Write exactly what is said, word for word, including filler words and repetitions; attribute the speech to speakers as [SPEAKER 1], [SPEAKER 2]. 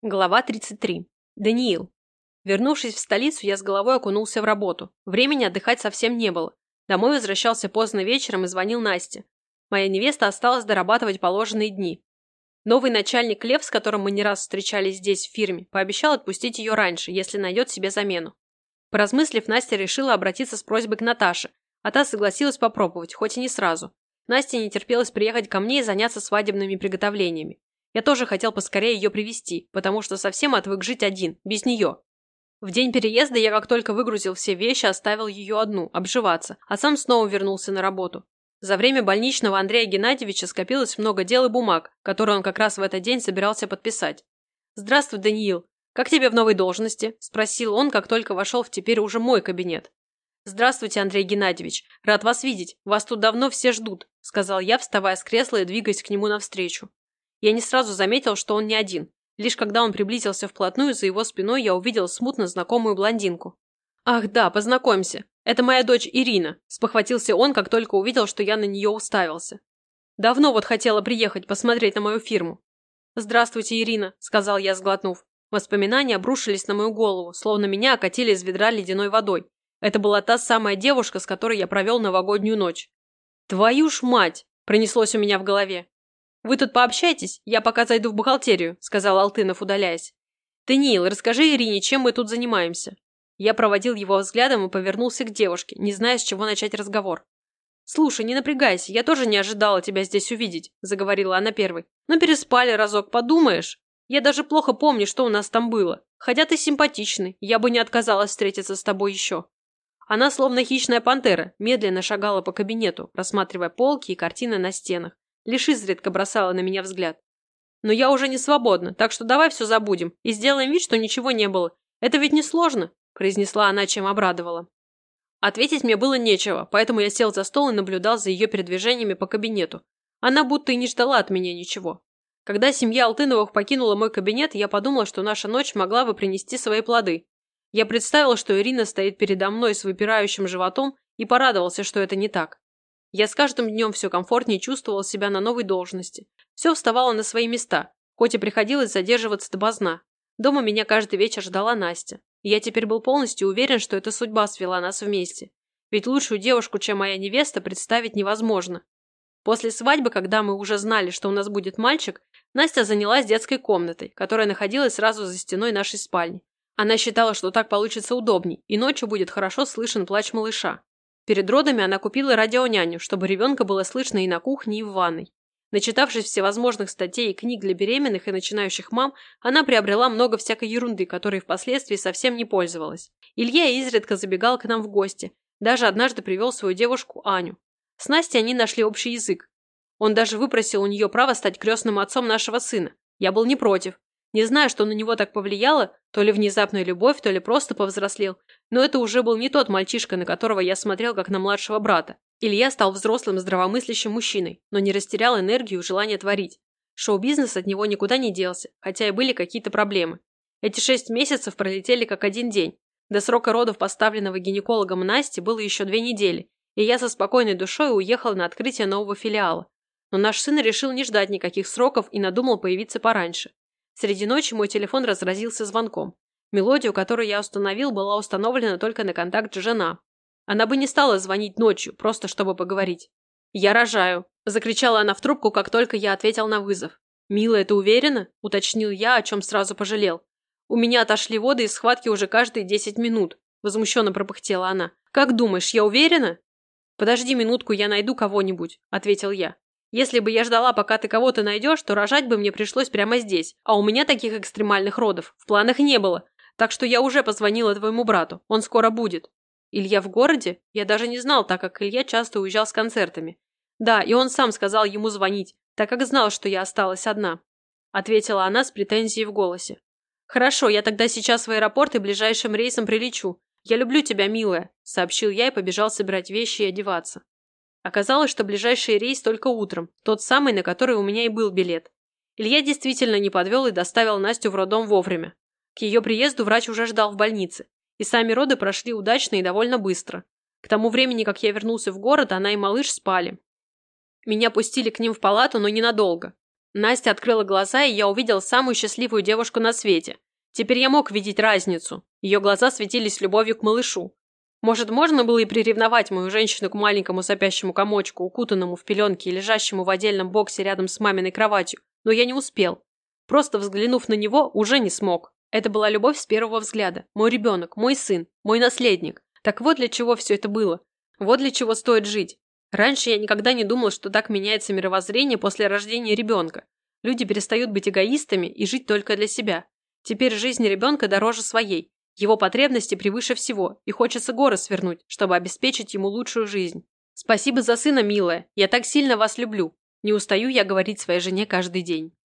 [SPEAKER 1] Глава тридцать три. Даниил. Вернувшись в столицу, я с головой окунулся в работу. Времени отдыхать совсем не было. Домой возвращался поздно вечером и звонил Насте. Моя невеста осталась дорабатывать положенные дни. Новый начальник Лев, с которым мы не раз встречались здесь, в фирме, пообещал отпустить ее раньше, если найдет себе замену. Поразмыслив, Настя решила обратиться с просьбой к Наташе, а та согласилась попробовать, хоть и не сразу. Насте не терпелось приехать ко мне и заняться свадебными приготовлениями. Я тоже хотел поскорее ее привезти, потому что совсем отвык жить один, без нее. В день переезда я, как только выгрузил все вещи, оставил ее одну, обживаться, а сам снова вернулся на работу. За время больничного Андрея Геннадьевича скопилось много дел и бумаг, которые он как раз в этот день собирался подписать. «Здравствуй, Даниил. Как тебе в новой должности?» – спросил он, как только вошел в теперь уже мой кабинет. «Здравствуйте, Андрей Геннадьевич. Рад вас видеть. Вас тут давно все ждут», – сказал я, вставая с кресла и двигаясь к нему навстречу. Я не сразу заметил, что он не один. Лишь когда он приблизился вплотную, за его спиной я увидел смутно знакомую блондинку. «Ах да, познакомься. Это моя дочь Ирина», – спохватился он, как только увидел, что я на нее уставился. «Давно вот хотела приехать посмотреть на мою фирму». «Здравствуйте, Ирина», – сказал я, сглотнув. Воспоминания обрушились на мою голову, словно меня окатили из ведра ледяной водой. Это была та самая девушка, с которой я провел новогоднюю ночь. «Твою ж мать!» – пронеслось у меня в голове. «Вы тут пообщайтесь, я пока зайду в бухгалтерию», – сказал Алтынов, удаляясь. «Даниил, расскажи Ирине, чем мы тут занимаемся». Я проводил его взглядом и повернулся к девушке, не зная, с чего начать разговор. «Слушай, не напрягайся, я тоже не ожидала тебя здесь увидеть», – заговорила она первой. «Но переспали разок, подумаешь? Я даже плохо помню, что у нас там было. Хотя ты симпатичный, я бы не отказалась встретиться с тобой еще». Она, словно хищная пантера, медленно шагала по кабинету, рассматривая полки и картины на стенах. Лишь изредка бросала на меня взгляд. «Но я уже не свободна, так что давай все забудем и сделаем вид, что ничего не было. Это ведь не сложно», – произнесла она, чем обрадовала. Ответить мне было нечего, поэтому я сел за стол и наблюдал за ее передвижениями по кабинету. Она будто и не ждала от меня ничего. Когда семья Алтыновых покинула мой кабинет, я подумала, что наша ночь могла бы принести свои плоды. Я представил, что Ирина стоит передо мной с выпирающим животом, и порадовался, что это не так. Я с каждым днем все комфортнее чувствовал себя на новой должности. Все вставало на свои места, хоть и приходилось задерживаться допоздна. Дома меня каждый вечер ждала Настя. И я теперь был полностью уверен, что эта судьба свела нас вместе. Ведь лучшую девушку, чем моя невеста, представить невозможно. После свадьбы, когда мы уже знали, что у нас будет мальчик, Настя занялась детской комнатой, которая находилась сразу за стеной нашей спальни. Она считала, что так получится удобней, и ночью будет хорошо слышен плач малыша. Перед родами она купила радионяню, чтобы ребенка было слышно и на кухне, и в ванной. Начитавшись всевозможных статей и книг для беременных и начинающих мам, она приобрела много всякой ерунды, которой впоследствии совсем не пользовалась. Илья изредка забегал к нам в гости, даже однажды привел свою девушку Аню. С Настей они нашли общий язык. Он даже выпросил у нее право стать крестным отцом нашего сына. Я был не против. Не знаю, что на него так повлияло, то ли внезапная любовь, то ли просто повзрослел, но это уже был не тот мальчишка, на которого я смотрел как на младшего брата. Илья стал взрослым, здравомыслящим мужчиной, но не растерял энергию и желание творить. Шоу-бизнес от него никуда не делся, хотя и были какие-то проблемы. Эти шесть месяцев пролетели как один день. До срока родов поставленного гинекологом Насти было еще две недели, и я со спокойной душой уехал на открытие нового филиала. Но наш сын решил не ждать никаких сроков и надумал появиться пораньше. Среди ночи мой телефон разразился звонком. Мелодию, которую я установил, была установлена только на контакт жена. Она бы не стала звонить ночью, просто чтобы поговорить. «Я рожаю», – закричала она в трубку, как только я ответил на вызов. «Милая, ты уверена?» – уточнил я, о чем сразу пожалел. «У меня отошли воды из схватки уже каждые десять минут», – возмущенно пропыхтела она. «Как думаешь, я уверена?» «Подожди минутку, я найду кого-нибудь», – ответил я. «Если бы я ждала, пока ты кого-то найдешь, то рожать бы мне пришлось прямо здесь, а у меня таких экстремальных родов в планах не было, так что я уже позвонила твоему брату, он скоро будет». «Илья в городе?» Я даже не знал, так как Илья часто уезжал с концертами. «Да, и он сам сказал ему звонить, так как знал, что я осталась одна», – ответила она с претензией в голосе. «Хорошо, я тогда сейчас в аэропорт и ближайшим рейсом прилечу. Я люблю тебя, милая», – сообщил я и побежал собирать вещи и одеваться. Оказалось, что ближайший рейс только утром, тот самый, на который у меня и был билет. Илья действительно не подвел и доставил Настю в роддом вовремя. К ее приезду врач уже ждал в больнице, и сами роды прошли удачно и довольно быстро. К тому времени, как я вернулся в город, она и малыш спали. Меня пустили к ним в палату, но ненадолго. Настя открыла глаза, и я увидел самую счастливую девушку на свете. Теперь я мог видеть разницу. Ее глаза светились любовью к малышу. Может, можно было и приревновать мою женщину к маленькому сопящему комочку, укутанному в пеленки и лежащему в отдельном боксе рядом с маминой кроватью, но я не успел. Просто взглянув на него, уже не смог. Это была любовь с первого взгляда. Мой ребенок, мой сын, мой наследник. Так вот для чего все это было. Вот для чего стоит жить. Раньше я никогда не думал, что так меняется мировоззрение после рождения ребенка. Люди перестают быть эгоистами и жить только для себя. Теперь жизнь ребенка дороже своей. Его потребности превыше всего, и хочется горы свернуть, чтобы обеспечить ему лучшую жизнь. Спасибо за сына, милая. Я так сильно вас люблю. Не устаю я говорить своей жене каждый день.